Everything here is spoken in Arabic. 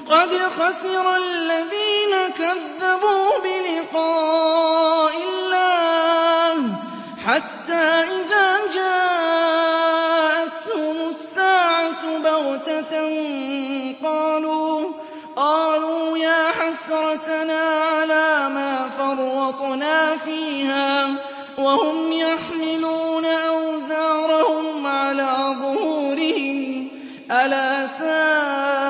قَدْ خَسِرَ الَّذِينَ كَذَّبُوا بِلِقَاءِ اللَّهِ حَتَّىٰ إِذَا جَاءَتْهُمُ السَّاعَةُ بَغْتَةً قَالُوا يَا حَسْرَتَنَا عَلَىٰ مَا فَرَّطْنَا فِيهَا وَهُمْ يَحْمِلُونَ أَوْزَارَهُمْ عَلَىٰ ظُهُورِهِمْ ۚ أَلَا سَاءَ